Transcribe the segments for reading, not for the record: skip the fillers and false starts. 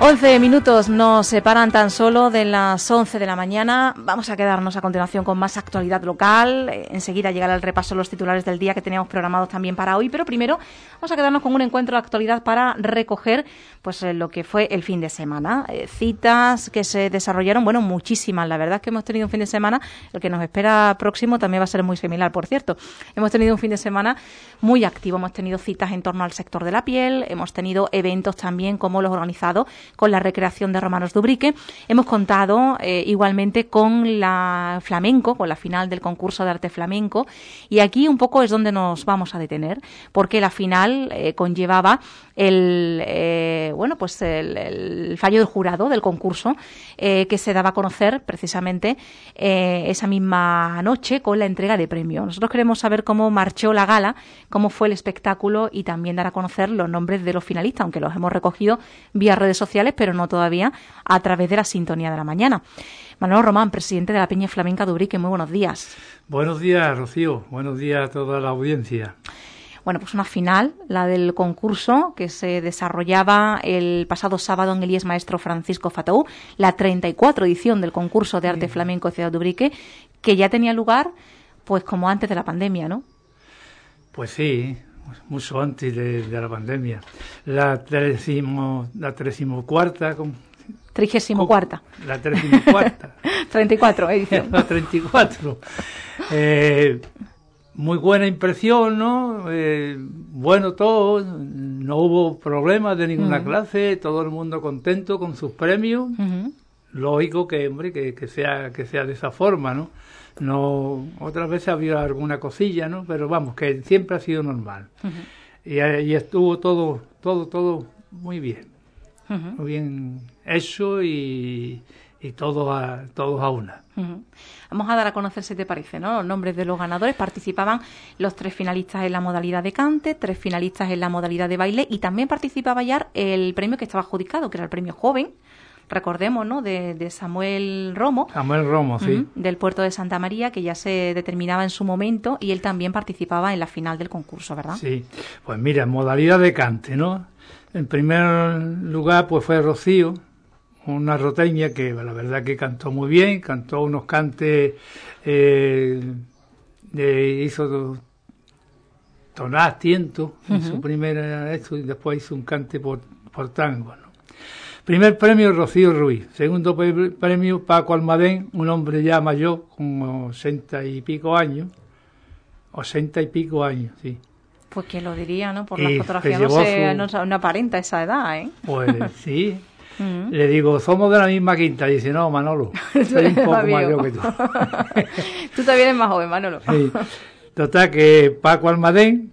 11 minutos nos separan tan solo de las 11 de la mañana. Vamos a quedarnos a continuación con más actualidad local. Enseguida llegará el repaso de los titulares del día que teníamos programados también para hoy. Pero primero vamos a quedarnos con un encuentro de actualidad para recoger pues lo que fue el fin de semana. Citas que se desarrollaron, bueno, muchísimas. La verdad es que hemos tenido un fin de semana, el que nos espera próximo también va a ser muy similar, por cierto. Hemos tenido un fin de semana muy activo. Hemos tenido citas en torno al sector de la piel. Hemos tenido eventos también como los organizados con la recreación de Romanos de Ubrique. Hemos contado igualmente con la flamenco, con la final del concurso de arte flamenco, y aquí un poco es donde nos vamos a detener, porque la final conllevaba el fallo del jurado del concurso que se daba a conocer precisamente esa misma noche con la entrega de premios. Nosotros queremos saber cómo marchó la gala, cómo fue el espectáculo y también dar a conocer los nombres de los finalistas, aunque los hemos recogido vía redes sociales, pero no todavía a través de la sintonía de la mañana. Manolo Román, presidente de la Peña Flamenca de Ubrique, muy buenos días. Buenos días, Rocío. Buenos días a toda la audiencia. Bueno, pues una final, la del concurso que se desarrollaba el pasado sábado en el IES Maestro Francisco Fatou, la 34 edición del concurso de arte flamenco de Ciudad de Ubrique, que ya tenía lugar pues como antes de la pandemia, ¿no? Pues sí, mucho antes de la pandemia. La 34ª. 34 edición. La 34. Muy buena impresión, ¿no? Bueno todo, no hubo problemas de ninguna clase, todo el mundo contento con sus premios. Lógico que, hombre, que sea de esa forma, ¿no? No, otras veces había alguna cosilla, ¿no? Pero vamos, que siempre ha sido normal. Y estuvo todo muy bien. Muy bien hecho y todos a una. Vamos a dar a conocer, si te parece, ¿no? Los nombres de los ganadores. Participaban los 3 finalistas en la modalidad de cante, 3 finalistas en la modalidad de baile y también participaba ya el premio que estaba adjudicado, que era el premio joven. Recordemos, ¿no? De Samuel Romo. Samuel Romo, sí. Del puerto de Santa María, que ya se determinaba en su momento y él también participaba en la final del concurso, ¿verdad? Sí. Pues mira, modalidad de cante, ¿no? En primer lugar, pues fue Rocío, una roteña que la verdad que cantó muy bien, cantó unos cantes, hizo tonás, tientos, en su primera esto, y después hizo un cante por tango, ¿no? Primer premio, Rocío Ruiz. Segundo premio, Paco Almadén, un hombre ya mayor, con 80 y pico años, sí. Pues quién lo diría, ¿no? Por la fotografía no aparenta esa edad, ¿eh? Pues sí. Le digo, somos de la misma quinta. Y dice, no, Manolo, soy un poco mayor que tú. Tú también eres más joven, Manolo. Sí. Total, que Paco Almadén,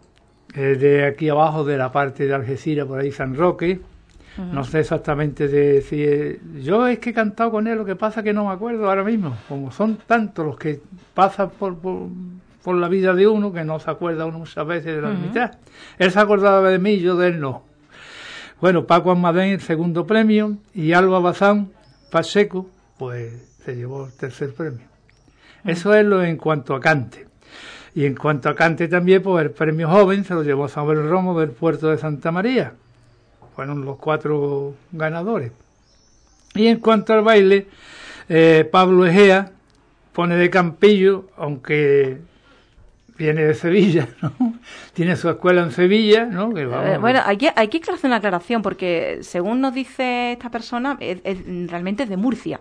de aquí abajo, de la parte de Algeciras, por ahí San Roque, no sé exactamente decir. Yo es que he cantado con él, lo que pasa que no me acuerdo ahora mismo. Como son tantos los que pasan por la vida de uno, que no se acuerda uno muchas veces de la mitad. Él se acordaba de mí, yo de él no. Bueno, Paco Almadén, el segundo premio, y Alba Bazán Pacheco, pues se llevó el tercer premio. Eso es lo en cuanto a cante. Y en cuanto a cante también, pues el premio joven se lo llevó Samuel Romo del puerto de Santa María. Fueron los 4 ganadores. Y en cuanto al baile, Pablo Egea pone de Campillo, aunque viene de Sevilla, ¿no? Tiene su escuela en Sevilla, ¿no? Que vamos, bueno, hay que hacer una aclaración, porque según nos dice esta persona, realmente es de Murcia.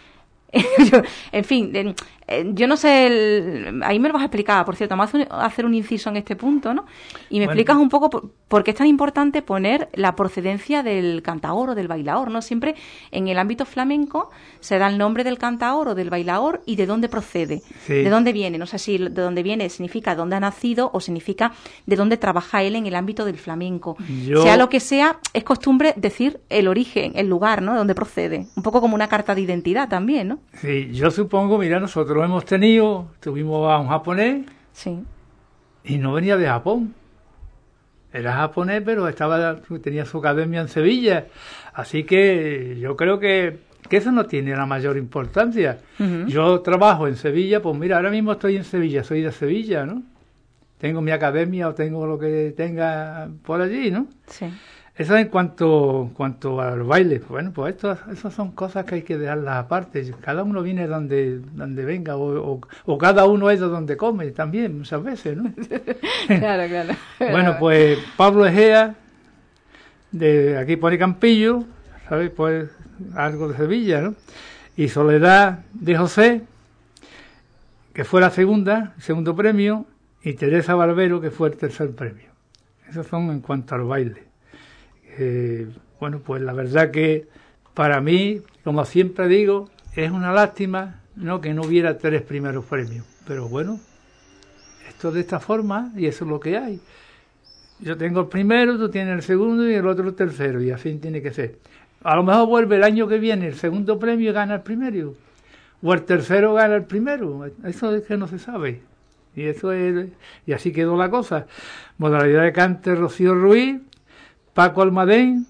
En fin, yo no sé, ahí me lo vas a explicar, por cierto, vamos a hacer un inciso en este punto, ¿no? Y me explicas un poco por qué es tan importante poner la procedencia del cantaor o del bailaor, ¿no? Siempre en el ámbito flamenco se da el nombre del cantaor o del bailaor y de dónde procede, de dónde viene. No sé si de dónde viene significa dónde ha nacido o significa de dónde trabaja él en el ámbito del flamenco. Sea lo que sea, es costumbre decir el origen, el lugar, ¿no? De dónde procede. Un poco como una carta de identidad también, ¿no? Sí, yo supongo, mira, nosotros tuvimos a un japonés, sí, y no venía de Japón. Era japonés, pero tenía su academia en Sevilla. Así que yo creo que eso no tiene la mayor importancia. Yo trabajo en Sevilla, pues mira, ahora mismo estoy en Sevilla, soy de Sevilla, ¿no? Tengo mi academia o tengo lo que tenga por allí, ¿no? Sí. Eso en cuanto al baile. Bueno, pues esas son cosas que hay que dejarlas aparte. Cada uno viene donde venga, o cada uno es de donde come también, muchas veces, ¿no? Claro. Bueno, pues Pablo Egea, de aquí pone Campillo, ¿sabes? Pues algo de Sevilla, ¿no? Y Soledad de José, que fue la segundo premio, y Teresa Barbero, que fue el tercer premio. Esos son en cuanto al baile. Bueno, pues la verdad que para mí, como siempre digo, es una lástima, ¿no?, que no hubiera 3 primeros premios. Pero bueno, esto de esta forma, y eso es lo que hay. Yo tengo el primero, tú tienes el segundo y el otro el tercero, y así tiene que ser. A lo mejor vuelve el año que viene el segundo premio y gana el primero, o el tercero gana el primero. Eso es que no se sabe. Y así quedó la cosa. Modalidad de cante: Rocío Ruiz, Paco Almadén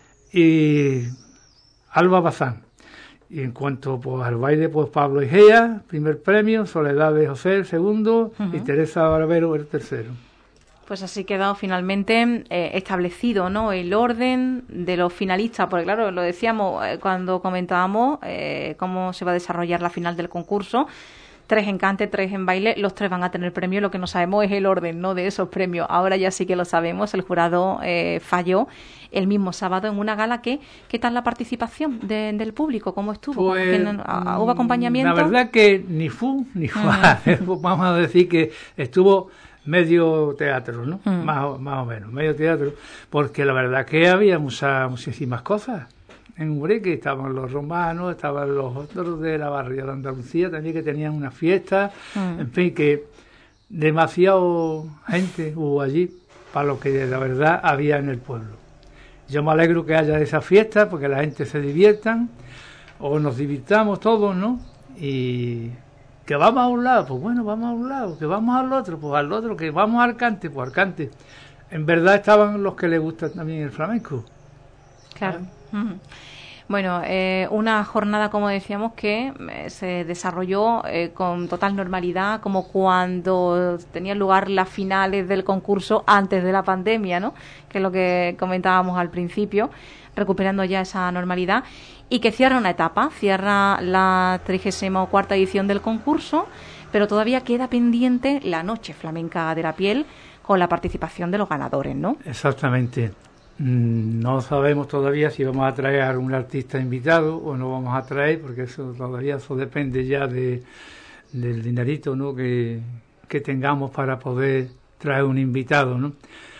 y Alba Bazán. Y en cuanto pues al baile, pues Pablo Egea, primer premio, Soledad de José, el segundo, y Teresa Barbero, el tercero. Pues así quedado finalmente establecido, ¿no?, el orden de los finalistas, porque claro, lo decíamos cuando comentábamos cómo se va a desarrollar la final del concurso. 3 en cante, 3 en baile, los 3 van a tener premio. Lo que no sabemos es el orden, ¿no?, de esos premios. Ahora ya sí que lo sabemos. El jurado falló el mismo sábado en una gala. ¿Qué tal la participación del público? ¿Cómo estuvo? Pues, ¿Hubo acompañamiento? La verdad que ni fu ni fa. Vamos a decir que estuvo medio teatro, ¿no? Más o menos, medio teatro, porque la verdad que había muchísimas cosas. En Ubrique estaban los romanos, estaban los otros de la barriada de Andalucía también, que tenían una fiesta, en fin, que demasiado gente hubo allí para lo que la verdad había en el pueblo. Yo me alegro que haya esa fiesta, porque la gente se diviertan, o nos divirtamos todos, ¿no? Y que vamos a un lado, pues bueno, vamos a un lado, que vamos al otro, pues al otro, que vamos al cante, pues al cante. En verdad estaban los que les gusta también el flamenco. Claro. Bueno, una jornada, como decíamos, que se desarrolló con total normalidad, como cuando tenían lugar las finales del concurso antes de la pandemia, ¿no?, que es lo que comentábamos al principio, recuperando ya esa normalidad, y que cierra una etapa, cierra la 34ª edición del concurso, pero todavía queda pendiente la Noche Flamenca de la Piel, con la participación de los ganadores, ¿no? Exactamente. No sabemos todavía si vamos a traer a algún artista invitado o no vamos a traer, porque eso depende ya del dinerito, ¿no?, que tengamos para poder traer un invitado, ¿no?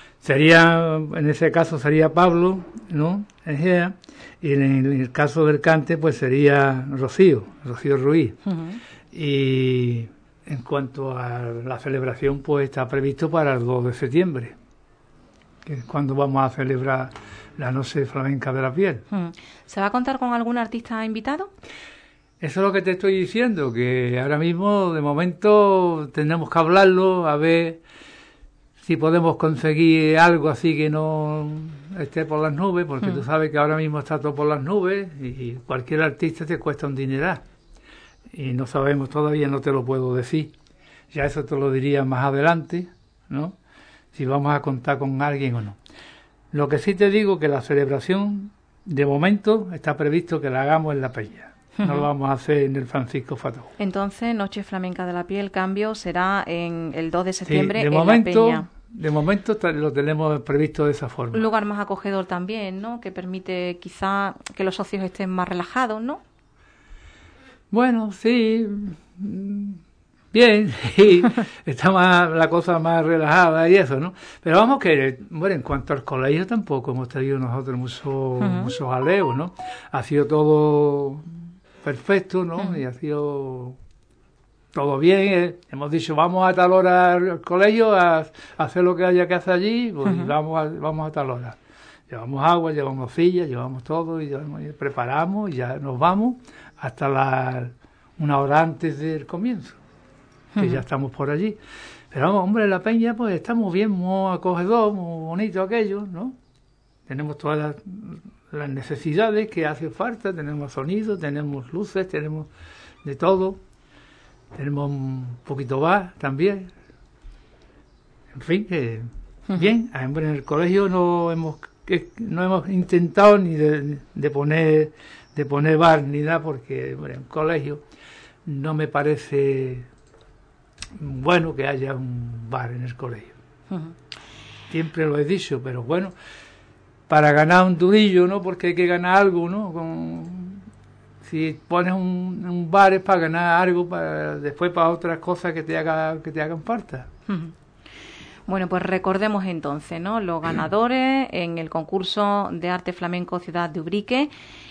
En ese caso sería Pablo, ¿no?, Egea, y en el caso del cante pues sería Rocío Ruiz. Y en cuanto a la celebración, pues está previsto para el 2 de septiembre. Que es cuando vamos a celebrar la Noche Flamenca de la Piel. ¿Se va a contar con algún artista invitado? Eso es lo que te estoy diciendo, que ahora mismo, de momento, tenemos que hablarlo, a ver si podemos conseguir algo así que no esté por las nubes, porque tú sabes que ahora mismo está todo por las nubes y cualquier artista te cuesta un dineral. Y no sabemos todavía, no te lo puedo decir. Ya eso te lo diría más adelante, ¿no?, si vamos a contar con alguien o no. Lo que sí te digo, que la celebración, de momento, está previsto que la hagamos en la Peña. No lo vamos a hacer en el Francisco Fató. Entonces, Noche Flamenca de la Piel, cambio, será en el 2 de septiembre sí, en la Peña. De momento lo tenemos previsto de esa forma. Un lugar más acogedor también, ¿no?, que permite quizá que los socios estén más relajados, ¿no? Bueno, sí. Bien, sí, está la cosa más relajada y eso, ¿no? Pero vamos que, bueno, en cuanto al colegio tampoco hemos tenido nosotros muchos jaleos, ¿no? Ha sido todo perfecto, ¿no? Y ha sido todo bien. Hemos dicho, vamos a tal hora al colegio a hacer lo que haya que hacer allí, pues vamos a tal hora. Llevamos agua, llevamos sillas, llevamos todo y preparamos y ya nos vamos hasta una hora antes del comienzo, que ya estamos por allí. Pero vamos, hombre, en la Peña pues estamos bien, muy acogedor, muy bonito aquello, ¿no? Tenemos todas las necesidades que hace falta, tenemos sonido, tenemos luces, tenemos de todo, tenemos un poquito bar también. En fin, que bien, hombre, en el colegio no hemos que no hemos intentado ni de poner bar ni nada, porque bueno, en colegio no me parece bueno que haya un bar en el colegio. Siempre lo he dicho, pero bueno, para ganar un durillo, ¿no? Porque hay que ganar algo, ¿no? Si pones un bar es para ganar algo, después para otras cosas que te hagan falta. Bueno, pues recordemos entonces, ¿no? Los ganadores en el concurso de arte flamenco Ciudad de Ubrique.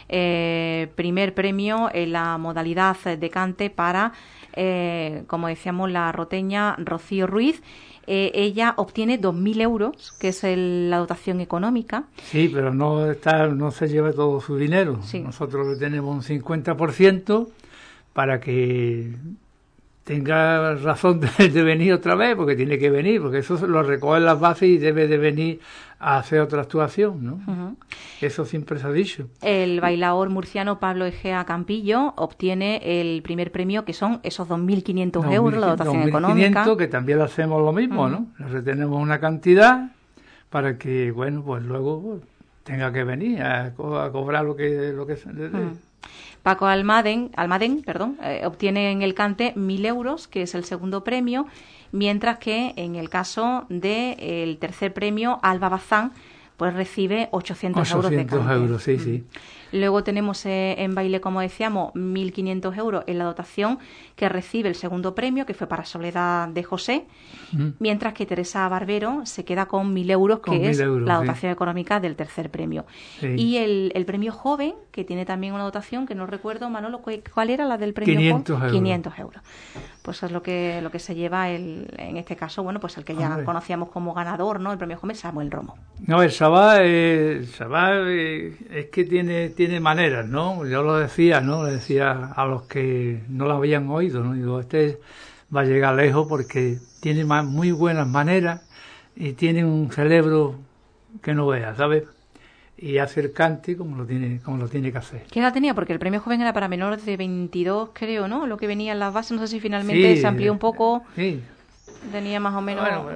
Primer premio en la modalidad de cante para, como decíamos, la roteña Rocío Ruiz. Ella obtiene 2.000 euros, que es la dotación económica. Sí, pero no se lleva todo su dinero. Sí. Nosotros le tenemos un 50% para que tenga razón de venir otra vez, porque tiene que venir, porque eso lo recoge en las bases y debe de venir a hacer otra actuación, ¿no? Eso siempre se ha dicho. El bailaor murciano Pablo Egea Campillo obtiene el primer premio, que son esos 2.500 euros, la dotación económica. 2.500, que también lo hacemos lo mismo, ¿no? Le retenemos una cantidad para que, bueno, pues luego tenga que venir a cobrar lo que se le dé. Paco Almadén, obtiene en el cante 1.000 euros, que es el segundo premio, mientras que en el caso del tercer premio, Alba Bazán, pues recibe 800 euros de cante. 800 euros, sí. Luego tenemos en baile, como decíamos, 1.500 euros en la dotación que recibe el segundo premio, que fue para Soledad de José, mientras que Teresa Barbero se queda con 1.000 euros, que es la dotación económica del tercer premio. Sí. Y el premio joven, que tiene también una dotación, que no recuerdo, Manolo, ¿cuál era la del premio 500 joven? Euros. 500 euros. Pues es lo que se lleva, en este caso, bueno, pues el que ya conocíamos como ganador, ¿no? El premio joven, Samuel Romo. No, el Sabá es que tiene maneras, ¿no? Yo lo decía, ¿no? Le decía a los que no lo habían oído, ¿no? Digo, este va a llegar lejos porque tiene muy buenas maneras y tiene un cerebro que no vea, ¿sabes? Y hace el cante como lo tiene que hacer. ¿Qué edad tenía? Porque el premio joven era para menores de 22, creo, ¿no? Lo que venía en las bases, no sé si finalmente se amplió un poco. Sí. Tenía más o menos... Bueno,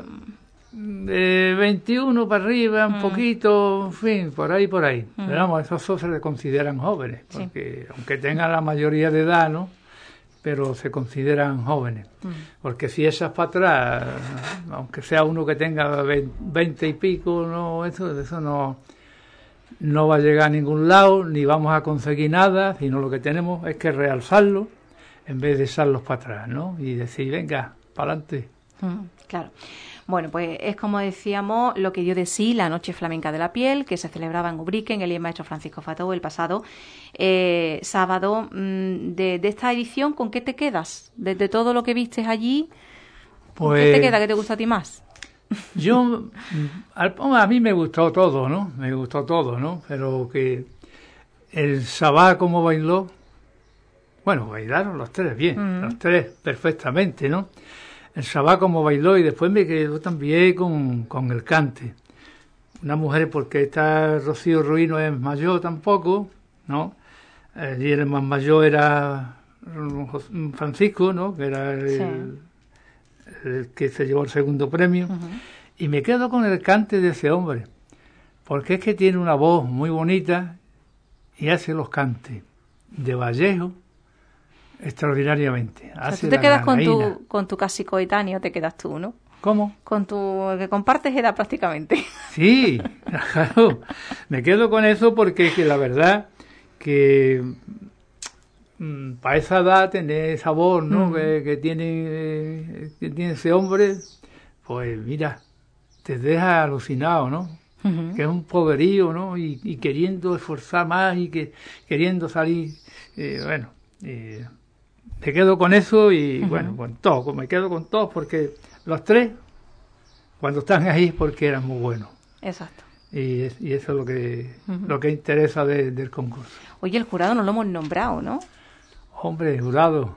de 21 para arriba, un poquito, en fin, por ahí. Pero vamos, esos se le consideran jóvenes, porque aunque tengan la mayoría de edad, ¿no? Pero se consideran jóvenes. Porque si esas para atrás, aunque sea uno que tenga 20 y pico, no, eso no va a llegar a ningún lado, ni vamos a conseguir nada, sino lo que tenemos es que realzarlo en vez de echarlos para atrás, ¿no? Y decir, venga, para adelante. Claro. Bueno, pues es como decíamos lo que dio de sí la Noche Flamenca de la Piel, que se celebraba en Ubrique, en el maestro Francisco Fatou, el pasado sábado. De esta edición, ¿con qué te quedas? De todo lo que vistes allí, pues, ¿qué te queda? ¿Qué te gusta a ti más? A mí me gustó todo, ¿no? Pero que el Sabá como bailó, bueno, bailaron los tres bien, los tres perfectamente, ¿no? El Sabá como bailó, y después me quedó también con el cante. Una mujer, porque esta Rocío Ruiz no es mayor tampoco, ¿no? Y el más mayor era Francisco, ¿no? Que era el que se llevó el segundo premio. Y me quedo con el cante de ese hombre, porque es que tiene una voz muy bonita y hace los cantes de Vallejo extraordinariamente. O sea, tú te quedas con tu casi coetáneo, te quedas tú, ¿no? ¿Cómo? Con tu que compartes edad prácticamente. Sí, claro. Me quedo con eso porque que la verdad que para esa edad tener esa voz, ¿no? que tiene ese hombre, pues mira, te deja alucinado, ¿no? Que es un poderío, ¿no? Y queriendo esforzar más y queriendo salir, me quedo con eso y bueno, con todo, me quedo con todos porque los tres, cuando están ahí, porque eran muy buenos. Exacto. Y eso es lo que interesa del concurso. Oye, el jurado no lo hemos nombrado, ¿no? Hombre, el jurado,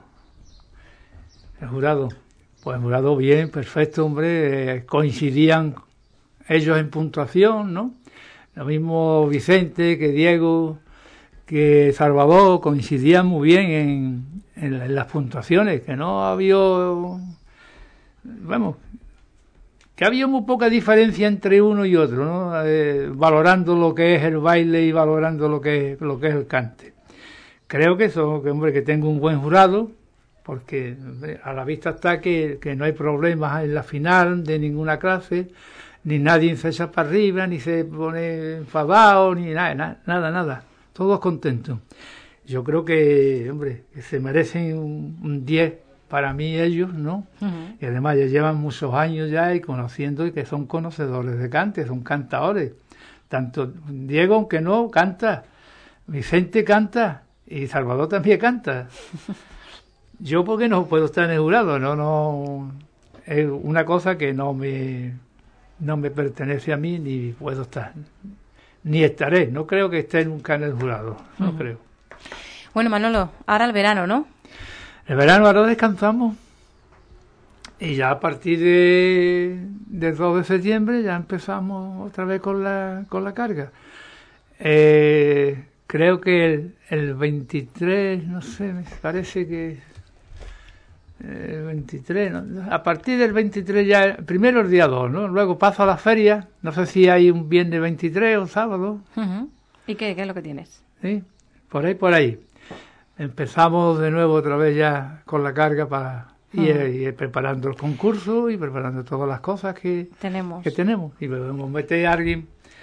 pues el jurado bien, perfecto, hombre, coincidían ellos en puntuación, ¿no? Lo mismo Vicente que Diego, que Salvador, coincidían muy bien en las puntuaciones, que no había, vamos, que había muy poca diferencia entre uno y otro, ¿no? Valorando lo que es el baile y valorando lo que es el cante. Creo que eso, que tengo un buen jurado, porque hombre, a la vista está que no hay problemas en la final de ninguna clase, ni nadie se echa para arriba, ni se pone enfadado, ni nada. Todos contentos. Yo creo que, hombre, que se merecen un 10 para mí ellos, ¿no? Uh-huh. Y además ya llevan muchos años ya y conociendo y que son conocedores de cante, son cantadores. Tanto Diego, aunque no, canta, Vicente canta y Salvador también canta. Yo porque no puedo estar en el jurado, no es una cosa que no me pertenece a mí ni puedo estar, ni estaré, no creo que esté nunca en el jurado, no creo. Bueno, Manolo, ahora el verano, ¿no? El verano ahora descansamos y ya a partir del 2 de septiembre ya empezamos otra vez con la carga. Creo que el 23, no sé, me parece que el 23, ¿no? A partir del 23 ya, primero el día 2, ¿no? Luego paso a la feria, no sé si hay un viernes 23 o sábado. Uh-huh. ¿Y qué es lo que tienes? Sí, por ahí. Empezamos de nuevo otra vez ya con la carga para ir preparando el concurso y preparando todas las cosas que tenemos. Y podemos meter a alguien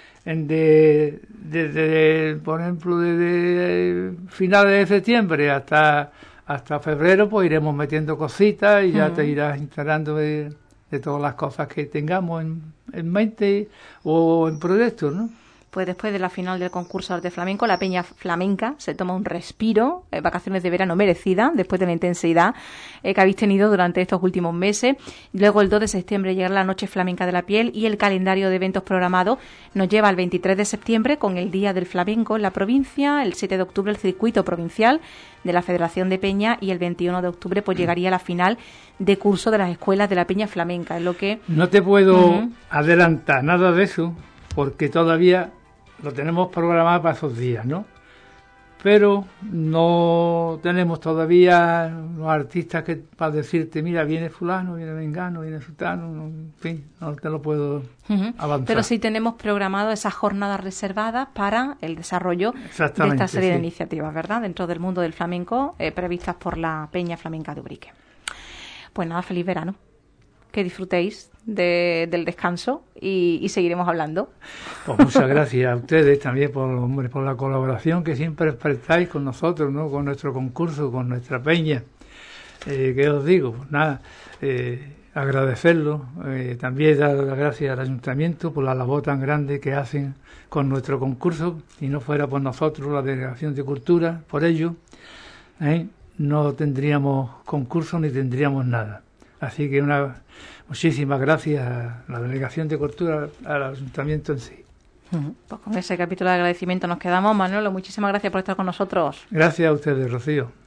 desde, por ejemplo, desde finales de septiembre hasta febrero, pues iremos metiendo cositas y ya te irás enterando de todas las cosas que tengamos en mente o en proyectos, ¿no? Pues después de la final del concurso de arte flamenco, la Peña Flamenca se toma un respiro, vacaciones de verano merecidas, después de la intensidad que habéis tenido durante estos últimos meses. Luego el 2 de septiembre llega la Noche Flamenca de la Piel y el calendario de eventos programados nos lleva al 23 de septiembre con el Día del Flamenco en la provincia, el 7 de octubre el circuito provincial de la Federación de Peña y el 21 de octubre pues llegaría la final de curso de las escuelas de la Peña Flamenca. Es lo que... No te puedo adelantar nada de eso porque todavía lo tenemos programado para esos días, ¿no? Pero no tenemos todavía los artistas que para decirte, mira, viene fulano, viene vengano, viene sultano, en fin, no te lo puedo avanzar. Pero sí tenemos programado esas jornadas reservadas para el desarrollo de esta serie de iniciativas, ¿verdad? Dentro del mundo del flamenco, previstas por la Peña Flamenca de Ubrique. Pues nada, feliz verano. Que disfrutéis del descanso y seguiremos hablando. Pues muchas gracias a ustedes también por la colaboración que siempre prestáis con nosotros, ¿no? Con nuestro concurso, con nuestra peña. ¿Qué os digo? Pues nada, agradecerlo. También dar las gracias al Ayuntamiento por la labor tan grande que hacen con nuestro concurso. Si no fuera por nosotros, la Delegación de Cultura, por ello, no tendríamos concurso ni tendríamos nada. Así que muchísimas gracias a la Delegación de Cultura, al Ayuntamiento en sí. Pues con ese capítulo de agradecimiento nos quedamos. Manolo, muchísimas gracias por estar con nosotros. Gracias a ustedes, Rocío.